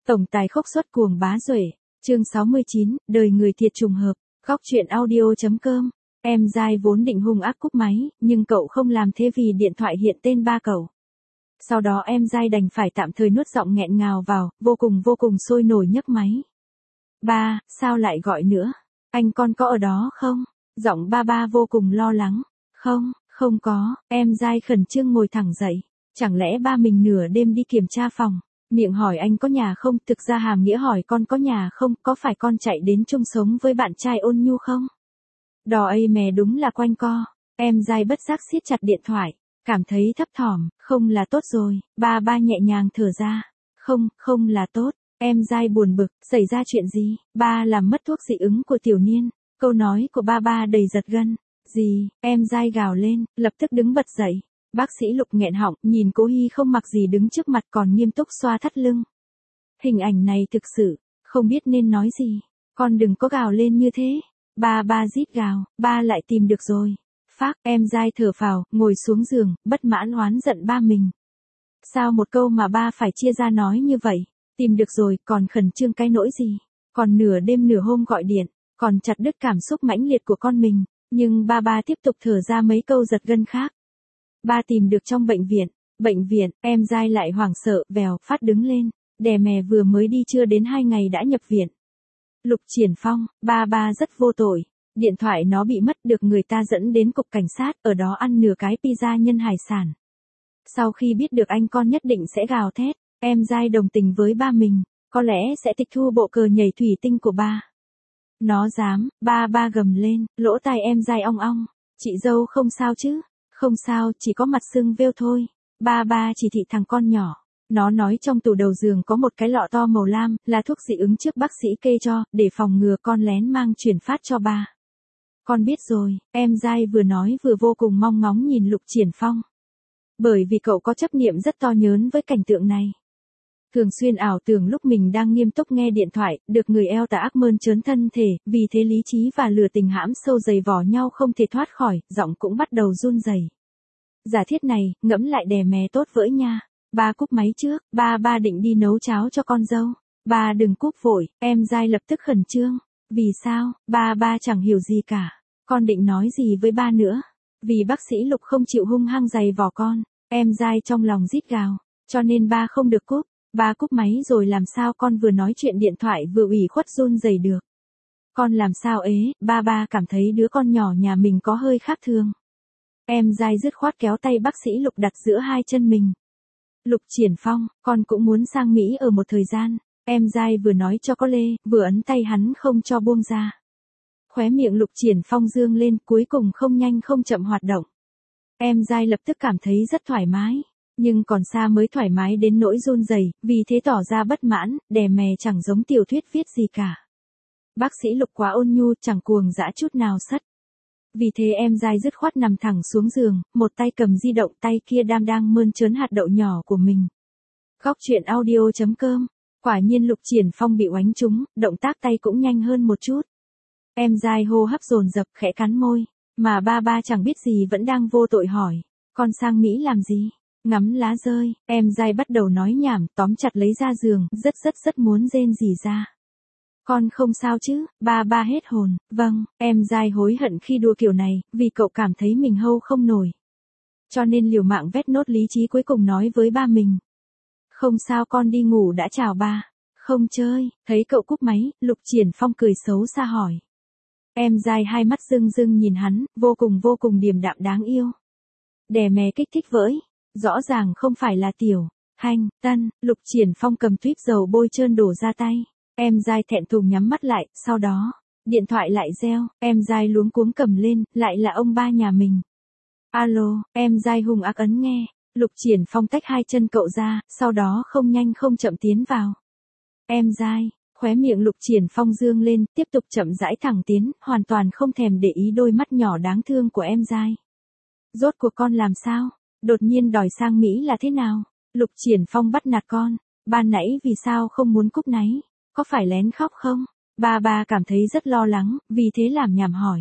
Tổng tài khốc xuất cuồng bá duệ, chương 69, đời người thiệt trùng hợp, góc truyện audio.com. Em dai vốn định hung ác cúp máy, nhưng cậu không làm thế vì điện thoại hiện tên ba cậu. Sau đó em dai đành phải tạm thời nuốt giọng nghẹn ngào vào, vô cùng sôi nổi nhấc máy. Ba, sao lại gọi nữa? Anh con có ở đó không? Giọng ba vô cùng lo lắng. Không có, em dai khẩn trương ngồi thẳng dậy. Chẳng lẽ ba mình nửa đêm đi kiểm tra phòng? Miệng hỏi anh có nhà không, thực ra hàm nghĩa hỏi con có nhà không, có phải con chạy đến chung sống với bạn trai ôn nhu không? Đò ây mè đúng là quanh co. Em dai bất giác siết chặt điện thoại, cảm thấy thấp thỏm, không là tốt rồi. Ba nhẹ nhàng thở ra. Không là tốt. Em dai buồn bực, xảy ra chuyện gì? Ba làm mất thuốc dị ứng của tiểu niên. Câu nói của ba đầy giật gân. Gì? Em dai gào lên, lập tức đứng bật dậy. Bác sĩ Lục nghẹn họng, nhìn cô Hy không mặc gì đứng trước mặt còn nghiêm túc xoa thắt lưng. Hình ảnh này thực sự, không biết nên nói gì. Con đừng có gào lên như thế. Ba rít gào, ba lại tìm được rồi. Phác, em dai thở phào, ngồi xuống giường, bất mãn oán giận ba mình. Sao một câu mà ba phải chia ra nói như vậy? Tìm được rồi, còn khẩn trương cái nỗi gì? Còn nửa đêm nửa hôm gọi điện, còn chặt đứt cảm xúc mãnh liệt của con mình. Nhưng ba tiếp tục thở ra mấy câu giật gân khác. Ba tìm được trong bệnh viện, em dai lại hoảng sợ, vèo, phát đứng lên. Đè mè vừa mới đi chưa đến 2 ngày đã nhập viện. Lục Triển Phong, ba rất vô tội. Điện thoại nó bị mất được người ta dẫn đến cục cảnh sát, ở đó ăn nửa cái pizza nhân hải sản. Sau khi biết được anh con nhất định sẽ gào thét, em dai đồng tình với ba mình, có lẽ sẽ tịch thu bộ cờ nhảy thủy tinh của ba. Nó dám, ba gầm lên, lỗ tai em dai ong ong. Chị dâu không sao chứ? Không sao, chỉ có mặt sưng vêu thôi. Ba chỉ thị thằng con nhỏ. Nó nói trong tủ đầu giường có một cái lọ to màu lam, là thuốc dị ứng trước bác sĩ kê cho, để phòng ngừa con lén mang chuyển phát cho ba. Con biết rồi, em dai vừa nói vừa vô cùng mong ngóng nhìn Lục Triển Phong. Bởi vì cậu có chấp niệm rất to nhớn với cảnh tượng này. Thường xuyên ảo tưởng lúc mình đang nghiêm túc nghe điện thoại, được người eo tà ác mơn trớn thân thể, vì thế lý trí và lửa tình hãm sâu dày vò nhau không thể thoát khỏi, giọng cũng bắt đầu run rẩy. Giả thiết này, ngẫm lại đè mè tốt vỡ nha. Ba cúp máy trước, ba định đi nấu cháo cho con dâu. Ba đừng cúp vội, em dai lập tức khẩn trương. Vì sao? Ba chẳng hiểu gì cả. Con định nói gì với ba nữa? Vì bác sĩ Lục không chịu hung hăng giày vò con. Em dai trong lòng rít gào. Cho nên ba không được cúp. Ba cúp máy rồi làm sao con vừa nói chuyện điện thoại vừa ủy khuất run rẩy được. Con làm sao ế, ba cảm thấy đứa con nhỏ nhà mình có hơi khác thường. Em dai dứt khoát kéo tay bác sĩ Lục đặt giữa hai chân mình. Lục Triển Phong, con cũng muốn sang Mỹ ở một thời gian. Em dai vừa nói cho có lê, vừa ấn tay hắn không cho buông ra. Khóe miệng Lục Triển Phong dương lên, cuối cùng không nhanh không chậm hoạt động. Em dai lập tức cảm thấy rất thoải mái. Nhưng còn xa mới thoải mái đến nỗi run rẩy, vì thế tỏ ra bất mãn, đè mè chẳng giống tiểu thuyết viết gì cả. Bác sĩ Lục quá ôn nhu, chẳng cuồng dã chút nào sất. Vì thế em dai dứt khoát nằm thẳng xuống giường, một tay cầm di động, tay kia đang mơn trớn hạt đậu nhỏ của mình. Góc truyện audio.com. Quả nhiên Lục Triển Phong bị oánh trúng, động tác tay cũng nhanh hơn một chút. Em dai hô hấp dồn dập, khẽ cắn môi, mà ba chẳng biết gì vẫn đang vô tội hỏi, con sang Mỹ làm gì? Ngắm lá rơi, em dai bắt đầu nói nhảm, tóm chặt lấy ra giường, rất muốn rên rỉ ra. Con không sao chứ? Ba hết hồn. Vâng, em dai hối hận khi đua kiểu này, vì cậu cảm thấy mình hâu không nổi. Cho nên liều mạng vét nốt lý trí cuối cùng nói với ba mình. Không sao, con đi ngủ đã, chào ba. Không chơi. Thấy cậu cúp máy, Lục Triển Phong cười xấu xa hỏi. Em dai hai mắt rưng nhìn hắn, vô cùng điềm đạm đáng yêu. Đè mè kích thích vỡi. Rõ ràng không phải là tiểu Hành Tân. Lục Triển Phong cầm tuýp dầu bôi trơn đổ ra tay. Em dai thẹn thùng nhắm mắt lại, sau đó, điện thoại lại reo, em dai luống cuống cầm lên, lại là ông ba nhà mình. Alo, em dai hung ác ấn nghe. Lục Triển Phong tách hai chân cậu ra, sau đó không nhanh không chậm tiến vào. Em dai, khóe miệng Lục Triển Phong dương lên, tiếp tục chậm rãi thẳng tiến, hoàn toàn không thèm để ý đôi mắt nhỏ đáng thương của em dai. Rốt cuộc con làm sao? Đột nhiên đòi sang Mỹ là thế nào? Lục Triển Phong bắt nạt con. Ban nãy vì sao không muốn cúp náy? Có phải lén khóc không? Ba cảm thấy rất lo lắng, vì thế làm nhảm hỏi.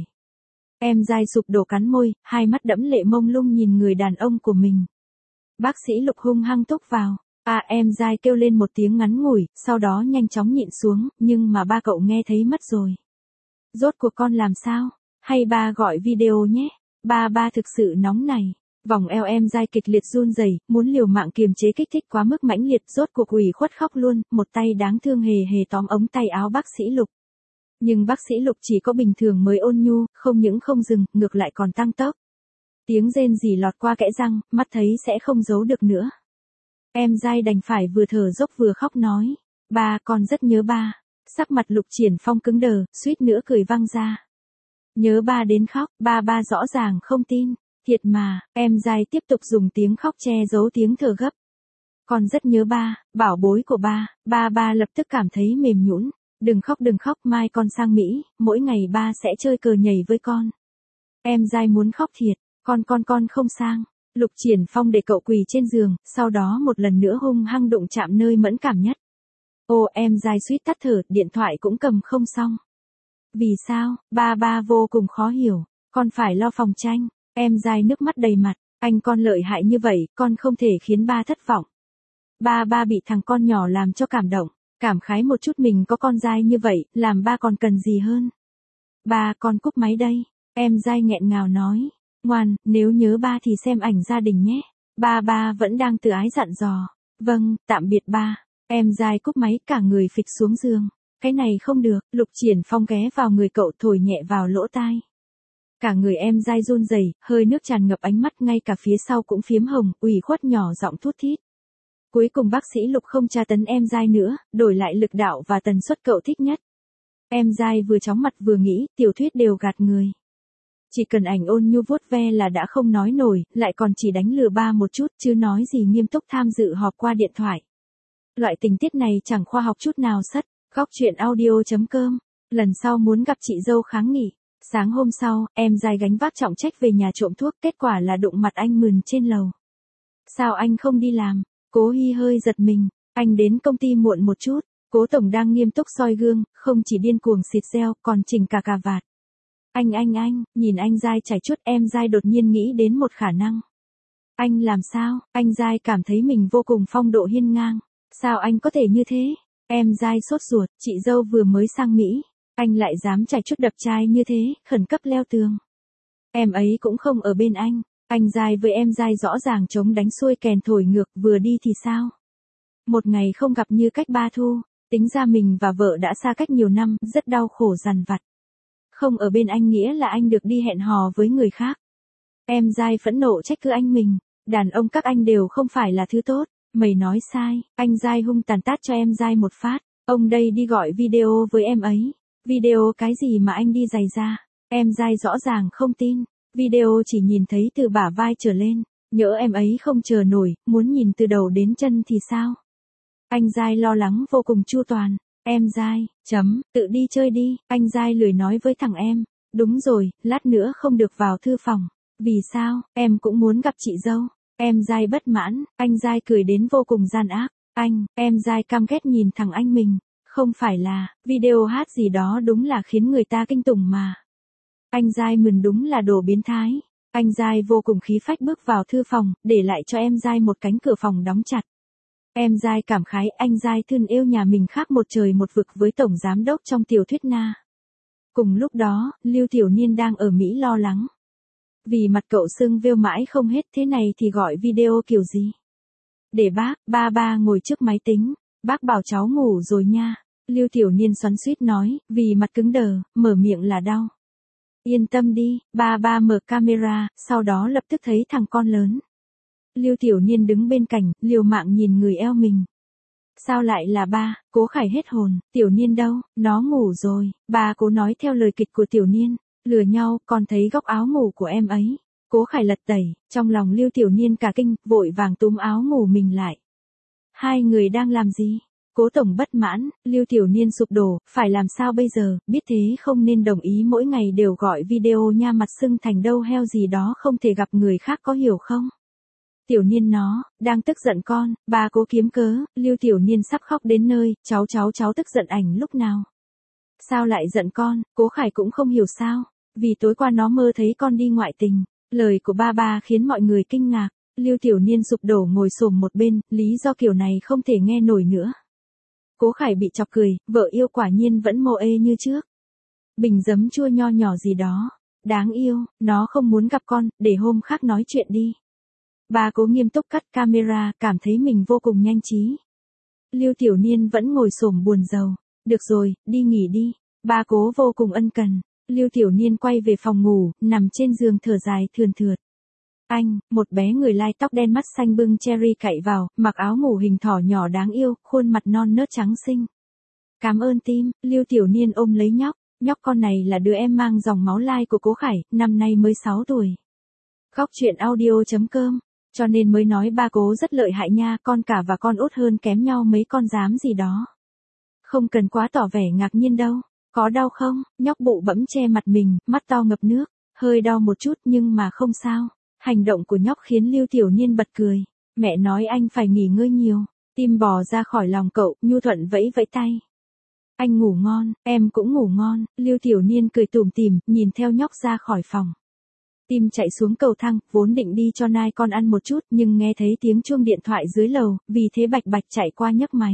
Em dai sụp đổ cắn môi, hai mắt đẫm lệ mông lung nhìn người đàn ông của mình. Bác sĩ Lục hung hăng túc vào. Em dai kêu lên một tiếng ngắn ngủi, sau đó nhanh chóng nhịn xuống, nhưng mà ba cậu nghe thấy mất rồi. Rốt cuộc con làm sao? Hay ba gọi video nhé? Ba thực sự nóng này. Vòng eo em dai kịch liệt run rẩy, muốn liều mạng kiềm chế kích thích quá mức mãnh liệt, rốt cuộc ủy khuất khóc luôn, một tay đáng thương hề hề tóm ống tay áo bác sĩ Lục. Nhưng bác sĩ Lục chỉ có bình thường mới ôn nhu, không những không dừng, ngược lại còn tăng tốc. Tiếng rên rỉ lọt qua kẽ răng, mắt thấy sẽ không giấu được nữa. Em dai đành phải vừa thở dốc vừa khóc nói. Ba, con rất nhớ ba. Sắc mặt Lục Triển Phong cứng đờ, suýt nữa cười văng ra. Nhớ ba đến khóc, ba rõ ràng không tin. Thiệt mà, em dai tiếp tục dùng tiếng khóc che giấu tiếng thở gấp. Con rất nhớ ba, bảo bối của ba. Ba lập tức cảm thấy mềm nhũn. Đừng khóc, mai con sang Mỹ, mỗi ngày ba sẽ chơi cờ nhảy với con. Em dai muốn khóc thiệt, con không sang. Lục Triển Phong để cậu quỳ trên giường, sau đó một lần nữa hung hăng đụng chạm nơi mẫn cảm nhất. Ô, em dai suýt tắt thở, điện thoại cũng cầm không xong. Vì sao? Ba vô cùng khó hiểu, con phải lo phòng tranh. Em dai nước mắt đầy mặt, anh con lợi hại như vậy, con không thể khiến ba thất vọng. Ba bị thằng con nhỏ làm cho cảm động, cảm khái một chút mình có con dai như vậy, làm ba còn cần gì hơn. Ba, con cúp máy đây. Em dai nghẹn ngào nói. Ngoan, nếu nhớ ba thì xem ảnh gia đình nhé. Ba vẫn đang tự ái dặn dò. Vâng, tạm biệt ba. Em dai cúp máy, cả người phịch xuống giường. Cái này không được, Lục Triển Phong ghé vào người cậu thổi nhẹ vào lỗ tai. Cả người em dai run rẩy, hơi nước tràn ngập ánh mắt, ngay cả phía sau cũng phiếm hồng, ủy khuất nhỏ giọng thút thít. Cuối cùng bác sĩ Lục không tra tấn em dai nữa, đổi lại lực đạo và tần suất cậu thích nhất. Em dai vừa chóng mặt vừa nghĩ, tiểu thuyết đều gạt người. Chỉ cần ảnh ôn nhu vuốt ve là đã không nói nổi, lại còn chỉ đánh lừa ba một chút, chứ nói gì nghiêm túc tham dự họp qua điện thoại. Loại tình tiết này chẳng khoa học chút nào sất. Góc truyện audio.com. Lần sau muốn gặp chị dâu kháng nghị. Sáng hôm sau, em dai gánh vác trọng trách về nhà trộm thuốc, kết quả là đụng mặt anh Mườn trên lầu. Sao anh không đi làm? Cố Hi hơi giật mình, anh đến công ty muộn một chút. Cố tổng đang nghiêm túc soi gương, không chỉ điên cuồng xịt gel, còn chỉnh cả cà vạt. Anh, nhìn anh dai chảy chuốt, em dai đột nhiên nghĩ đến một khả năng. Anh làm sao? Anh dai cảm thấy mình vô cùng phong độ hiên ngang. Sao anh có thể như thế? Em dai sốt ruột, chị dâu vừa mới sang Mỹ. Anh lại dám chảy chuốt đập chai như thế, khẩn cấp leo tường. Em ấy cũng không ở bên anh dai với em dai rõ ràng chống đánh xuôi kèn thổi ngược, vừa đi thì sao? Một ngày không gặp như cách ba thu, tính ra mình và vợ đã xa cách nhiều năm, rất đau khổ dằn vặt. Không ở bên anh nghĩa là anh được đi hẹn hò với người khác. Em dai phẫn nộ trách cứ anh mình, đàn ông các anh đều không phải là thứ tốt, mày nói sai. Anh dai hung tàn tát cho em dai một phát, ông đây đi gọi video với em ấy. Video cái gì mà anh đi giày ra? Em dai rõ ràng không tin, video chỉ nhìn thấy từ bả vai trở lên, nhỡ em ấy không chờ nổi, muốn nhìn từ đầu đến chân thì sao? Anh dai lo lắng vô cùng chu toàn. Em dai, tự đi chơi đi. Anh dai lười nói với thằng em. Đúng rồi, lát nữa không được vào thư phòng. Vì sao? Em cũng muốn gặp chị dâu. Em dai bất mãn, anh dai cười đến vô cùng gian ác. Em dai căm ghét nhìn thằng anh mình. Không phải là, video hát gì đó đúng là khiến người ta kinh tủng mà. Anh dai Mườn đúng là đồ biến thái. Anh dai vô cùng khí phách bước vào thư phòng, để lại cho em dai một cánh cửa phòng đóng chặt. Em dai cảm khái, anh dai thân yêu nhà mình khác một trời một vực với tổng giám đốc trong tiểu thuyết na. Cùng lúc đó, Lưu Tiểu Niên đang ở Mỹ lo lắng. Vì mặt cậu sưng vêu mãi không hết, thế này thì gọi video kiểu gì? Để bác, ba ngồi trước máy tính, bác bảo cháu ngủ rồi nha. Lưu Tiểu Niên xoắn xuýt nói, vì mặt cứng đờ, mở miệng là đau. Yên tâm đi, ba mở camera, sau đó lập tức thấy thằng con lớn. Lưu Tiểu Niên đứng bên cạnh, liều mạng nhìn người eo mình. Sao lại là ba? Cố Khải hết hồn, Tiểu Niên đâu, nó ngủ rồi. Ba Cố nói theo lời kịch của Tiểu Niên, lừa nhau, còn thấy góc áo ngủ của em ấy. Cố Khải lật tẩy, trong lòng Lưu Tiểu Niên cả kinh, vội vàng túm áo ngủ mình lại. Hai người đang làm gì? Cố tổng bất mãn, Lưu Tiểu Niên sụp đổ, phải làm sao bây giờ, biết thế không nên đồng ý mỗi ngày đều gọi video nha, mặt sưng thành đâu heo gì đó, không thể gặp người khác, có hiểu không? Tiểu Niên nó, đang tức giận con. Ba Cố kiếm cớ, Lưu Tiểu Niên sắp khóc đến nơi, cháu tức giận ảnh lúc nào? Sao lại giận con? Cố Khải cũng không hiểu sao, vì tối qua nó mơ thấy con đi ngoại tình. Lời của ba khiến mọi người kinh ngạc. Lưu Tiểu Niên sụp đổ ngồi xổm một bên, lý do kiểu này không thể nghe nổi nữa. Cố Khải bị chọc cười, vợ yêu quả nhiên vẫn mô ê như trước. Bình giấm chua nho nhỏ gì đó. Đáng yêu, nó không muốn gặp con, để hôm khác nói chuyện đi. Bà Cố nghiêm túc cắt camera, cảm thấy mình vô cùng nhanh trí. Lưu Tiểu Niên vẫn ngồi xổm buồn rầu. Được rồi, đi nghỉ đi. Bà Cố vô cùng ân cần. Lưu Tiểu Niên quay về phòng ngủ, nằm trên giường thở dài thườn thượt. Anh, một bé người lai tóc đen mắt xanh bưng cherry cậy vào, mặc áo ngủ hình thỏ nhỏ đáng yêu, khuôn mặt non nớt trắng xinh. Cảm ơn Tim, Lưu Tiểu Niên ôm lấy nhóc. Nhóc con này là đứa em mang dòng máu lai của Cố Khải, năm nay mới 6 tuổi. Góc truyện audio.com, cho nên mới nói ba Cố rất lợi hại nha, con cả và con út hơn kém nhau mấy con dám gì đó. Không cần quá tỏ vẻ ngạc nhiên đâu. Có đau không? Nhóc bụ bẫm che mặt mình, mắt to ngập nước. Hơi đau một chút nhưng mà không sao. Hành động của nhóc khiến Lưu Tiểu Niên bật cười. Mẹ nói anh phải nghỉ ngơi nhiều. Tim bò ra khỏi lòng cậu, nhu thuận vẫy vẫy tay. Anh ngủ ngon, em cũng ngủ ngon. Lưu Tiểu Niên cười tủm tỉm, nhìn theo nhóc ra khỏi phòng. Tim chạy xuống cầu thang, vốn định đi cho nai con ăn một chút nhưng nghe thấy tiếng chuông điện thoại dưới lầu, vì thế bạch bạch chạy qua nhấc máy.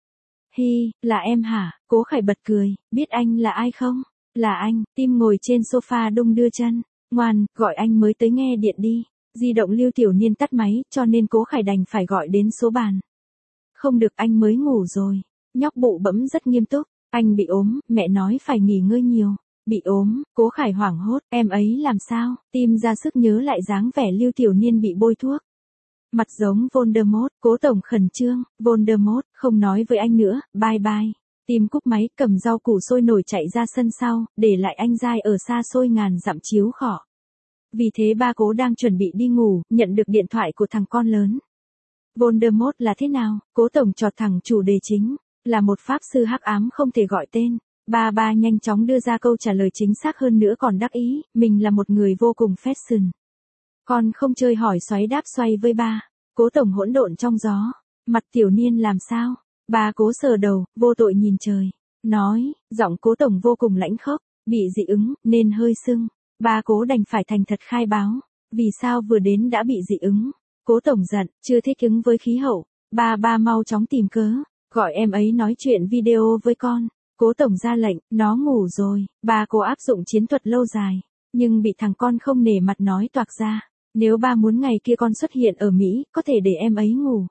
Hi, là em hả? Cố Khải bật cười, biết anh là ai không? Là anh. Tim ngồi trên sofa đung đưa chân. Ngoan, gọi anh mới tới nghe điện đi. Di động Lưu Tiểu Niên tắt máy, cho nên Cố Khải đành phải gọi đến số bàn. Không được, anh mới ngủ rồi. Nhóc bụ bẫm rất nghiêm túc. Anh bị ốm, mẹ nói phải nghỉ ngơi nhiều. Bị ốm, Cố Khải hoảng hốt, em ấy làm sao? Tim ra sức nhớ lại dáng vẻ Lưu Tiểu Niên bị bôi thuốc. Mặt giống Voldemort, Cố tổng khẩn trương, Voldemort, không nói với anh nữa, bye bye. Tim cúp máy, cầm rau củ sôi nổi chạy ra sân sau, để lại anh dai ở xa xôi ngàn dặm chiếu khỏ. Vì thế ba Cố đang chuẩn bị đi ngủ, nhận được điện thoại của thằng con lớn. Voldemort là thế nào? Cố tổng chọt thẳng chủ đề chính, là một pháp sư hắc ám không thể gọi tên. Ba nhanh chóng đưa ra câu trả lời chính xác hơn nữa còn đắc ý, mình là một người vô cùng fashion. Con không chơi hỏi xoáy đáp xoay với ba. Cố tổng hỗn độn trong gió. Mặt Tiểu Niên làm sao? Ba Cố sờ đầu, vô tội nhìn trời. Nói, giọng Cố tổng vô cùng lãnh khốc, bị dị ứng, nên hơi sưng. Ba Cố đành phải thành thật khai báo. Vì sao vừa đến đã bị dị ứng? Cố tổng giận, chưa thích ứng với khí hậu. Ba mau chóng tìm cớ, gọi em ấy nói chuyện video với con. Cố tổng ra lệnh, nó ngủ rồi. Ba Cố áp dụng chiến thuật lâu dài, nhưng bị thằng con không nể mặt nói toạc ra. Nếu ba muốn ngày kia con xuất hiện ở Mỹ, có thể để em ấy ngủ.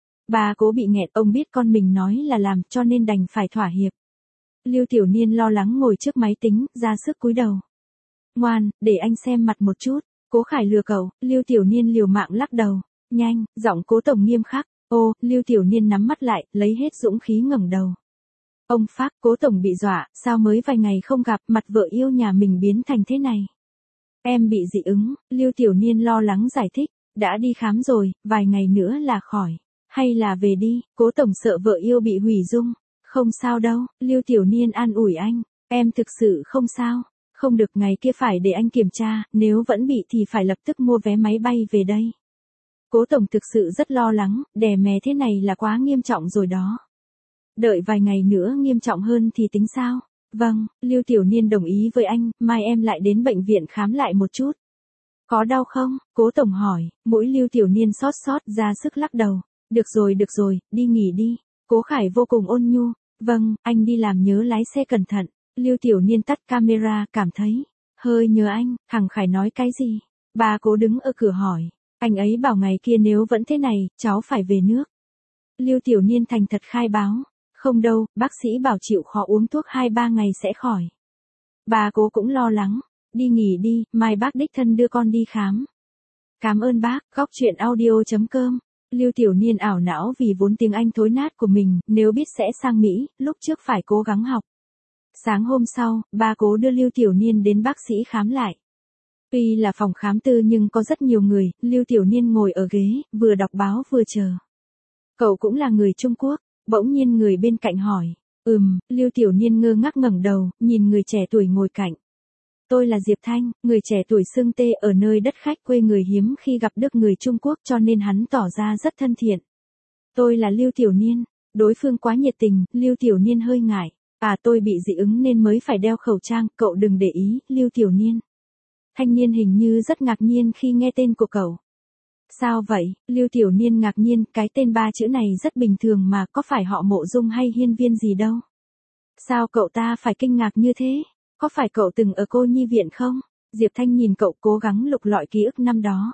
Ba Cố bị nghẹt, ông biết con mình nói là làm, cho nên đành phải thỏa hiệp. Lưu Tiểu Niên lo lắng ngồi trước máy tính, ra sức cúi đầu. Ngoan, để anh xem mặt một chút. Cố Khải lừa cậu. Lưu Tiểu Niên liều mạng lắc đầu. Nhanh, giọng Cố tổng nghiêm khắc. Ô, Lưu Tiểu Niên nắm mắt lại, lấy hết dũng khí ngẩng đầu. Ông Pháp, Cố tổng bị dọa, sao mới vài ngày không gặp, mặt vợ yêu nhà mình biến thành thế này. Em bị dị ứng, Lưu Tiểu Niên lo lắng giải thích, đã đi khám rồi, vài ngày nữa là khỏi. Hay là về đi, Cố tổng sợ vợ yêu bị hủy dung. Không sao đâu, Lưu Tiểu Niên an ủi anh, em thực sự không sao. Không được, ngày kia phải để anh kiểm tra, nếu vẫn bị thì phải lập tức mua vé máy bay về đây. Cố tổng thực sự rất lo lắng, đè mè thế này là quá nghiêm trọng rồi đó. Đợi vài ngày nữa nghiêm trọng hơn thì tính sao? Vâng, Lưu Tiểu Niên đồng ý với anh, mai em lại đến bệnh viện khám lại một chút. Có đau không? Cố tổng hỏi, mũi Lưu Tiểu Niên xót ra sức lắc đầu. Được rồi, đi nghỉ đi. Cố Khải vô cùng ôn nhu. Vâng, anh đi làm nhớ lái xe cẩn thận. Lưu Tiểu Niên tắt camera, cảm thấy hơi nhớ anh. Thằng Khải nói cái gì? Ba Cố đứng ở cửa hỏi. Anh ấy bảo ngày kia nếu vẫn thế này, cháu phải về nước. Lưu Tiểu Niên thành thật khai báo. Không đâu, bác sĩ bảo chịu khó uống thuốc 2-3 ngày sẽ khỏi. Bà Cố cũng lo lắng. Đi nghỉ đi, mai bác đích thân đưa con đi khám. Cảm ơn bác. Góc truyện audio.com. Lưu Tiểu Niên ảo não vì vốn tiếng Anh thối nát của mình, nếu biết sẽ sang Mỹ, lúc trước phải cố gắng học. Sáng hôm sau, ba Cố đưa Lưu Tiểu Niên đến bác sĩ khám lại. Tuy là phòng khám tư nhưng có rất nhiều người, Lưu Tiểu Niên ngồi ở ghế, vừa đọc báo vừa chờ. Cậu cũng là người Trung Quốc, bỗng nhiên người bên cạnh hỏi. Lưu Tiểu Niên ngơ ngác ngẩng đầu, nhìn người trẻ tuổi ngồi cạnh. Tôi là Diệp Thanh, người trẻ tuổi xưng tê ở nơi đất khách quê người hiếm khi gặp được người Trung Quốc cho nên hắn tỏ ra rất thân thiện. Tôi là Lưu Tiểu Niên, đối phương quá nhiệt tình, Lưu Tiểu Niên hơi ngại. Tôi bị dị ứng nên mới phải đeo khẩu trang, cậu đừng để ý, Lưu Tiểu Niên. Thanh niên hình như rất ngạc nhiên khi nghe tên của cậu. Sao vậy? Lưu Tiểu Niên ngạc nhiên, cái tên ba chữ này rất bình thường mà, có phải họ Mộ Dung hay Hiên Viên gì đâu. Sao cậu ta phải kinh ngạc như thế? Có phải cậu từng ở cô nhi viện không? Diệp Thanh nhìn cậu cố gắng lục lọi ký ức năm đó.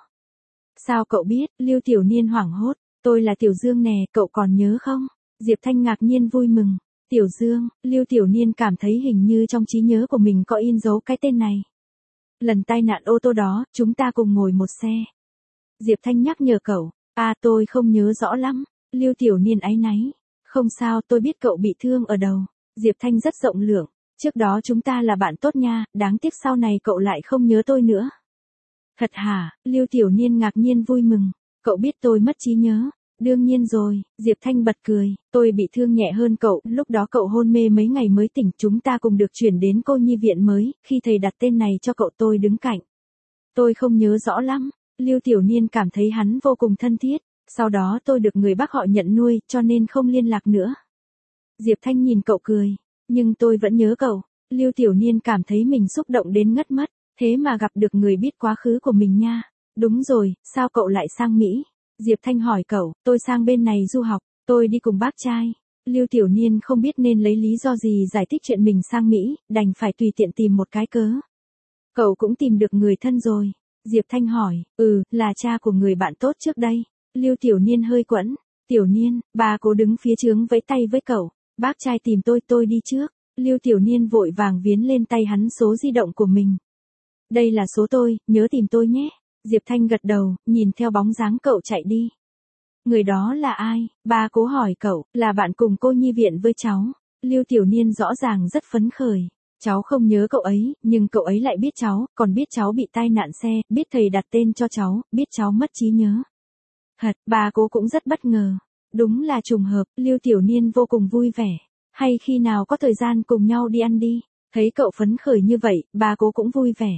Sao cậu biết? Lưu Tiểu Niên hoảng hốt. Tôi là Tiểu Dương nè, cậu còn nhớ không? Diệp Thanh ngạc nhiên vui mừng. Tiểu Dương, Lưu Tiểu Niên cảm thấy hình như trong trí nhớ của mình có in dấu cái tên này. Lần tai nạn ô tô đó, chúng ta cùng ngồi một xe. Diệp Thanh nhắc nhở cậu. Tôi không nhớ rõ lắm. Lưu Tiểu Niên áy náy. Không sao, tôi biết cậu bị thương ở đầu. Diệp Thanh rất rộng lượng. Trước đó chúng ta là bạn tốt nha, đáng tiếc sau này cậu lại không nhớ tôi nữa. Thật hả? Lưu Tiểu Niên ngạc nhiên vui mừng. Cậu biết tôi mất trí nhớ. Đương nhiên rồi, Diệp Thanh bật cười. Tôi bị thương nhẹ hơn cậu, lúc đó cậu hôn mê mấy ngày mới tỉnh, chúng ta cùng được chuyển đến cô nhi viện mới, khi thầy đặt tên này cho cậu tôi đứng cạnh. Tôi không nhớ rõ lắm. Lưu Tiểu Niên cảm thấy hắn vô cùng thân thiết. Sau đó tôi được người bác họ nhận nuôi, cho nên không liên lạc nữa. Diệp Thanh nhìn cậu cười. Nhưng tôi vẫn nhớ cậu. Lưu Tiểu Niên cảm thấy mình xúc động đến ngất mất. Thế mà gặp được người biết quá khứ của mình nha. Đúng rồi, sao cậu lại sang Mỹ? Diệp Thanh hỏi cậu, tôi sang bên này du học, tôi đi cùng bác trai. Lưu Tiểu Niên không biết nên lấy lý do gì giải thích chuyện mình sang Mỹ, đành phải tùy tiện tìm một cái cớ. Cậu cũng tìm được người thân rồi. Diệp Thanh hỏi, là cha của người bạn tốt trước đây. Lưu Tiểu Niên hơi quẫn. Tiểu Niên, bà cố đứng phía trướng vẫy tay với cậu. Bác trai tìm tôi đi trước. Lưu Tiểu Niên vội vàng viến lên tay hắn số di động của mình. Đây là số tôi, nhớ tìm tôi nhé. Diệp Thanh gật đầu, nhìn theo bóng dáng cậu chạy đi. Người đó là ai? Bà cố hỏi cậu, là bạn cùng cô nhi viện với cháu. Lưu Tiểu Niên rõ ràng rất phấn khởi. Cháu không nhớ cậu ấy, nhưng cậu ấy lại biết cháu, còn biết cháu bị tai nạn xe, biết thầy đặt tên cho cháu, biết cháu mất trí nhớ. Thật, bà cố cũng rất bất ngờ. Đúng là trùng hợp, Lưu Tiểu Niên vô cùng vui vẻ. Hay khi nào có thời gian cùng nhau đi ăn đi. Thấy cậu phấn khởi như vậy, bà cố cũng vui vẻ.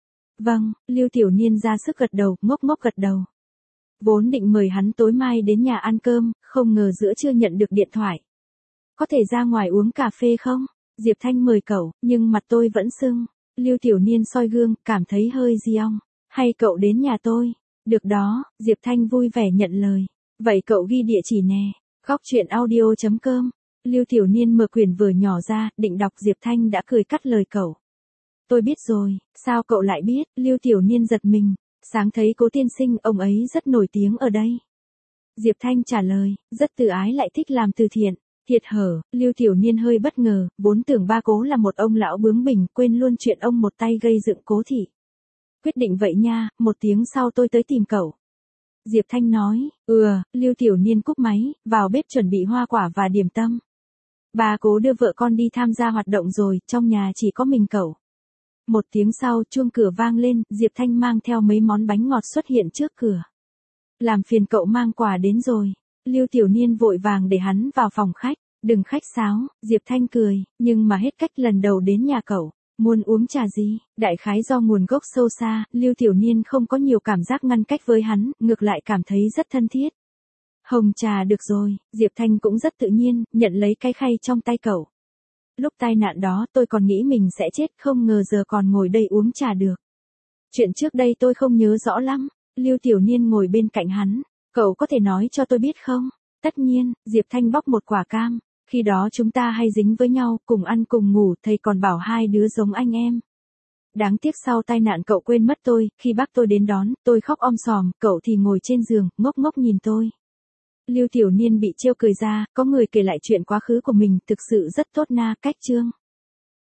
Vâng, Lưu Tiểu Niên ra sức gật đầu, ngốc ngốc gật đầu. Vốn định mời hắn tối mai đến nhà ăn cơm, không ngờ giữa trưa nhận được điện thoại. Có thể ra ngoài uống cà phê không? Diệp Thanh mời cậu, nhưng mặt tôi vẫn sưng. Lưu Tiểu Niên soi gương, cảm thấy hơi di ong. Hay cậu đến nhà tôi? Được đó, Diệp Thanh vui vẻ nhận lời. Vậy cậu ghi địa chỉ nè. Gocchuyenaudio.com. Lưu Tiểu Niên mở quyển vở nhỏ ra, định đọc. Diệp Thanh đã cười cắt lời cậu. Tôi biết rồi, sao cậu lại biết? Lưu Tiểu Niên giật mình. Sáng thấy Cố tiên sinh, ông ấy rất nổi tiếng ở đây. Diệp Thanh trả lời, rất từ ái lại thích làm từ thiện. Thiệt hở, Lưu Tiểu Niên hơi bất ngờ, vốn tưởng ba Cố là một ông lão bướng bỉnh, quên luôn chuyện ông một tay gây dựng Cố thị. Quyết định vậy nha, 1 tiếng sau tôi tới tìm cậu. Diệp Thanh nói, Lưu Tiểu Niên cúp máy, vào bếp chuẩn bị hoa quả và điểm tâm. Bà Cố đưa vợ con đi tham gia hoạt động rồi, trong nhà chỉ có mình cậu. 1 tiếng sau, chuông cửa vang lên, Diệp Thanh mang theo mấy món bánh ngọt xuất hiện trước cửa. Làm phiền cậu mang quà đến rồi. Lưu Tiểu Niên vội vàng để hắn vào phòng khách. Đừng khách sáo, Diệp Thanh cười, nhưng mà hết cách lần đầu đến nhà cậu. Muốn uống trà gì? Đại khái do nguồn gốc sâu xa, Lưu Tiểu Niên không có nhiều cảm giác ngăn cách với hắn, ngược lại cảm thấy rất thân thiết. Hồng trà được rồi, Diệp Thanh cũng rất tự nhiên, nhận lấy cái khay trong tay cậu. Lúc tai nạn đó tôi còn nghĩ mình sẽ chết, không ngờ giờ còn ngồi đây uống trà được. Chuyện trước đây tôi không nhớ rõ lắm. Lưu Tiểu Niên ngồi bên cạnh hắn. Cậu có thể nói cho tôi biết không? Tất nhiên, Diệp Thanh bóc một quả cam. Khi đó chúng ta hay dính với nhau, cùng ăn cùng ngủ, thầy còn bảo hai đứa giống anh em. Đáng tiếc sau tai nạn cậu quên mất tôi, khi bác tôi đến đón, tôi khóc om sòm, cậu thì ngồi trên giường, ngốc ngốc nhìn tôi. Lưu Tiểu Niên bị trêu cười ra, có người kể lại chuyện quá khứ của mình, thực sự rất tốt na, cách chương.